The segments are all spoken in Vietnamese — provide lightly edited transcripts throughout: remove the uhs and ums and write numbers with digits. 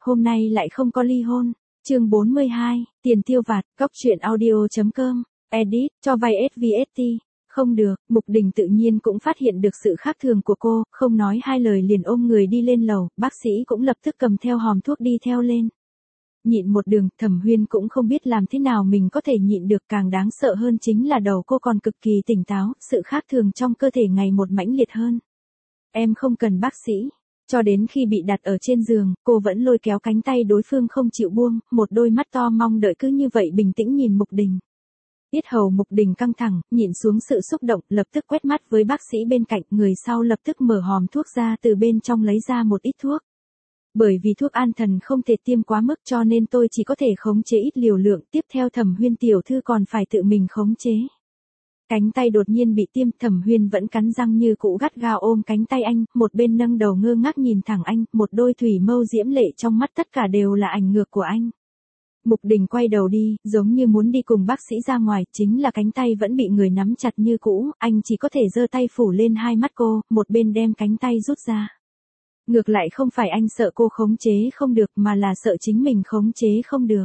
hôm nay lại không có ly hôn. Chương 42, tiền tiêu vặt, cóc truyện audio.com, edit, cho vay SVST. Không được, Mục Đình tự nhiên cũng phát hiện được sự khác thường của cô, không nói hai lời liền ôm người đi lên lầu, bác sĩ cũng lập tức cầm theo hòm thuốc đi theo lên. Nhịn một đường, Thẩm Huyên cũng không biết làm thế nào mình có thể nhịn được, càng đáng sợ hơn chính là đầu cô còn cực kỳ tỉnh táo, sự khác thường trong cơ thể ngày một mãnh liệt hơn. Em không cần bác sĩ. Cho đến khi bị đặt ở trên giường, cô vẫn lôi kéo cánh tay đối phương không chịu buông, một đôi mắt to mong đợi cứ như vậy bình tĩnh nhìn Mục Đình. Yết hầu Mục Đình căng thẳng, nhịn xuống sự xúc động, lập tức quét mắt với bác sĩ bên cạnh, người sau lập tức mở hòm thuốc ra từ bên trong lấy ra một ít thuốc. Bởi vì thuốc an thần không thể tiêm quá mức cho nên tôi chỉ có thể khống chế ít liều lượng, tiếp theo Thẩm Huyên tiểu thư còn phải tự mình khống chế. Cánh tay đột nhiên bị tiêm, Thẩm Huyên vẫn cắn răng như cũ gắt gao ôm cánh tay anh, một bên nâng đầu ngơ ngác nhìn thẳng anh, một đôi thủy mâu diễm lệ trong mắt tất cả đều là ảnh ngược của anh. Mục Đình quay đầu đi, giống như muốn đi cùng bác sĩ ra ngoài, chính là cánh tay vẫn bị người nắm chặt như cũ, anh chỉ có thể giơ tay phủ lên hai mắt cô, một bên đem cánh tay rút ra. Ngược lại không phải anh sợ cô khống chế không được mà là sợ chính mình khống chế không được.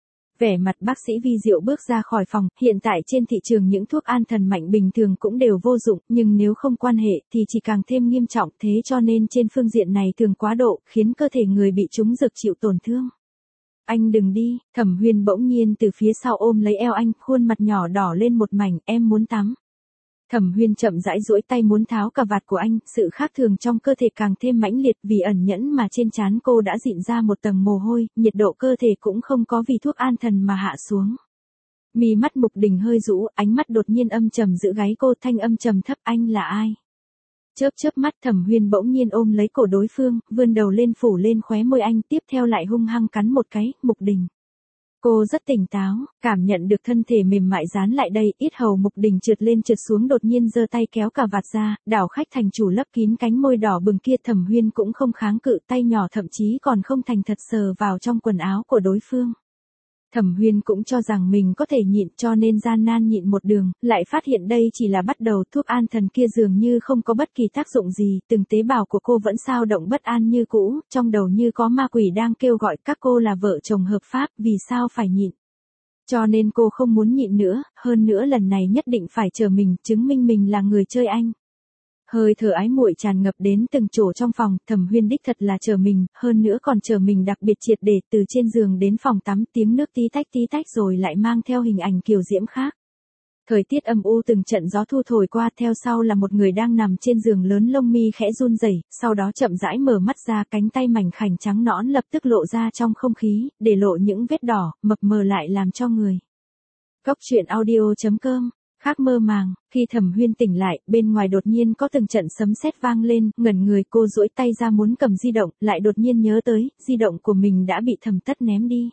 Vẻ mặt bác sĩ vi diệu bước ra khỏi phòng, hiện tại trên thị trường những thuốc an thần mạnh bình thường cũng đều vô dụng, nhưng nếu không quan hệ thì chỉ càng thêm nghiêm trọng, thế cho nên trên phương diện này thường quá độ, khiến cơ thể người bị trúng dược chịu tổn thương. Anh đừng đi, Thẩm Huyên bỗng nhiên từ phía sau ôm lấy eo anh, khuôn mặt nhỏ đỏ lên một mảnh, em muốn tắm. Thẩm Huyên chậm rãi duỗi tay muốn tháo cà vạt của anh, sự khác thường trong cơ thể càng thêm mãnh liệt, vì ẩn nhẫn mà trên trán cô đã dịn ra một tầng mồ hôi, nhiệt độ cơ thể cũng không có vì thuốc an thần mà hạ xuống. Mí mắt Mục Đình hơi rũ, ánh mắt đột nhiên âm trầm giữ gáy cô, thanh âm trầm thấp, anh là ai? Chớp chớp mắt, Thẩm Huyên bỗng nhiên ôm lấy cổ đối phương, vươn đầu lên phủ lên khóe môi anh, tiếp theo lại hung hăng cắn một cái. Mục Đình. Cô rất tỉnh táo, cảm nhận được thân thể mềm mại dán lại đây, yết hầu Mục Đình trượt lên trượt xuống, đột nhiên giơ tay kéo cà vạt ra, đảo khách thành chủ lấp kín cánh môi đỏ bừng kia. Thẩm Huyên cũng không kháng cự, tay nhỏ thậm chí còn không thành thật sờ vào trong quần áo của đối phương. Thẩm Huyên cũng cho rằng mình có thể nhịn cho nên gian nan nhịn một đường, lại phát hiện đây chỉ là bắt đầu, thuốc an thần kia dường như không có bất kỳ tác dụng gì, từng tế bào của cô vẫn xao động bất an như cũ, trong đầu như có ma quỷ đang kêu gọi các cô là vợ chồng hợp pháp, vì sao phải nhịn. Cho nên cô không muốn nhịn nữa, hơn nữa lần này nhất định phải chờ mình, chứng minh mình là người chơi anh. Hơi thở ái muội tràn ngập đến từng chỗ trong phòng, Thẩm Huyên đích thật là chờ mình, hơn nữa còn chờ mình đặc biệt triệt để, từ trên giường đến phòng tắm, tiếng nước tí tách rồi lại mang theo hình ảnh kiều diễm khác. Thời tiết âm u, từng trận gió thu thổi qua, theo sau là một người đang nằm trên giường lớn, lông mi khẽ run rẩy, sau đó chậm rãi mở mắt ra, cánh tay mảnh khảnh trắng nõn lập tức lộ ra trong không khí, để lộ những vết đỏ, mập mờ lại làm cho người. Cóc truyện audio.com. Khác mơ màng, khi Thẩm Huyên tỉnh lại, bên ngoài đột nhiên có từng trận sấm sét vang lên, ngẩn người, cô duỗi tay ra muốn cầm di động, lại đột nhiên nhớ tới, di động của mình đã bị Thẩm Tất ném đi.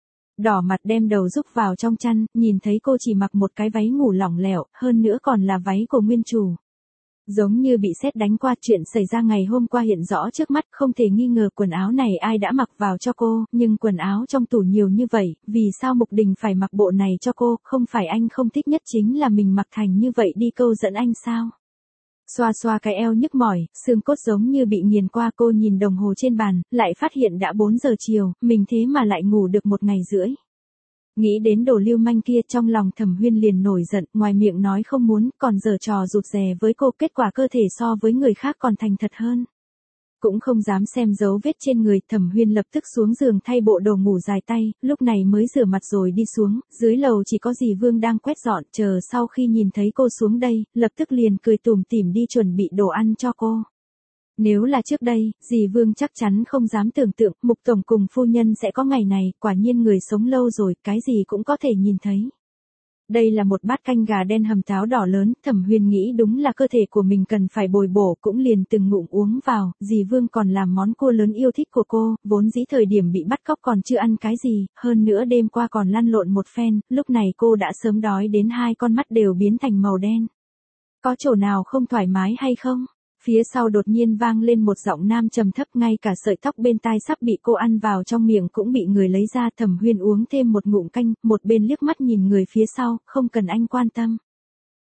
Đỏ mặt đem đầu rúc vào trong chăn, nhìn thấy cô chỉ mặc một cái váy ngủ lỏng lẻo, hơn nữa còn là váy của nguyên chủ. Giống như bị sét đánh qua, chuyện xảy ra ngày hôm qua hiện rõ trước mắt, không thể nghi ngờ quần áo này ai đã mặc vào cho cô, nhưng quần áo trong tủ nhiều như vậy, vì sao Mục Đình phải mặc bộ này cho cô, không phải anh không thích nhất chính là mình mặc thành như vậy đi câu dẫn anh sao? Xoa xoa cái eo nhức mỏi, xương cốt giống như bị nghiền qua, cô nhìn đồng hồ trên bàn, lại phát hiện đã 4 giờ chiều, mình thế mà lại ngủ được 1 ngày rưỡi. Nghĩ đến đồ lưu manh kia, trong lòng Thẩm Huyên liền nổi giận, ngoài miệng nói không muốn, còn giở trò rụt rè với cô, kết quả cơ thể so với người khác còn thành thật hơn. Cũng không dám xem dấu vết trên người, Thẩm Huyên lập tức xuống giường thay bộ đồ ngủ dài tay, lúc này mới rửa mặt rồi đi xuống, dưới lầu chỉ có dì Vương đang quét dọn, chờ sau khi nhìn thấy cô xuống đây, lập tức liền cười tủm tỉm đi chuẩn bị đồ ăn cho cô. Nếu là trước đây, dì Vương chắc chắn không dám tưởng tượng, Mục tổng cùng phu nhân sẽ có ngày này, quả nhiên người sống lâu rồi, cái gì cũng có thể nhìn thấy. Đây là một bát canh gà đen hầm táo đỏ lớn, Thẩm Huyên nghĩ đúng là cơ thể của mình cần phải bồi bổ, cũng liền từng ngụm uống vào, dì Vương còn làm món cua lớn yêu thích của cô, vốn dĩ thời điểm bị bắt cóc còn chưa ăn cái gì, hơn nữa đêm qua còn lăn lộn một phen, lúc này cô đã sớm đói đến hai con mắt đều biến thành màu đen. Có chỗ nào không thoải mái hay không? Phía sau đột nhiên vang lên một giọng nam trầm thấp, ngay cả sợi tóc bên tai sắp bị cô ăn vào trong miệng cũng bị người lấy ra. Thẩm Huyên uống thêm một ngụm canh, một bên liếc mắt nhìn người phía sau, không cần anh quan tâm.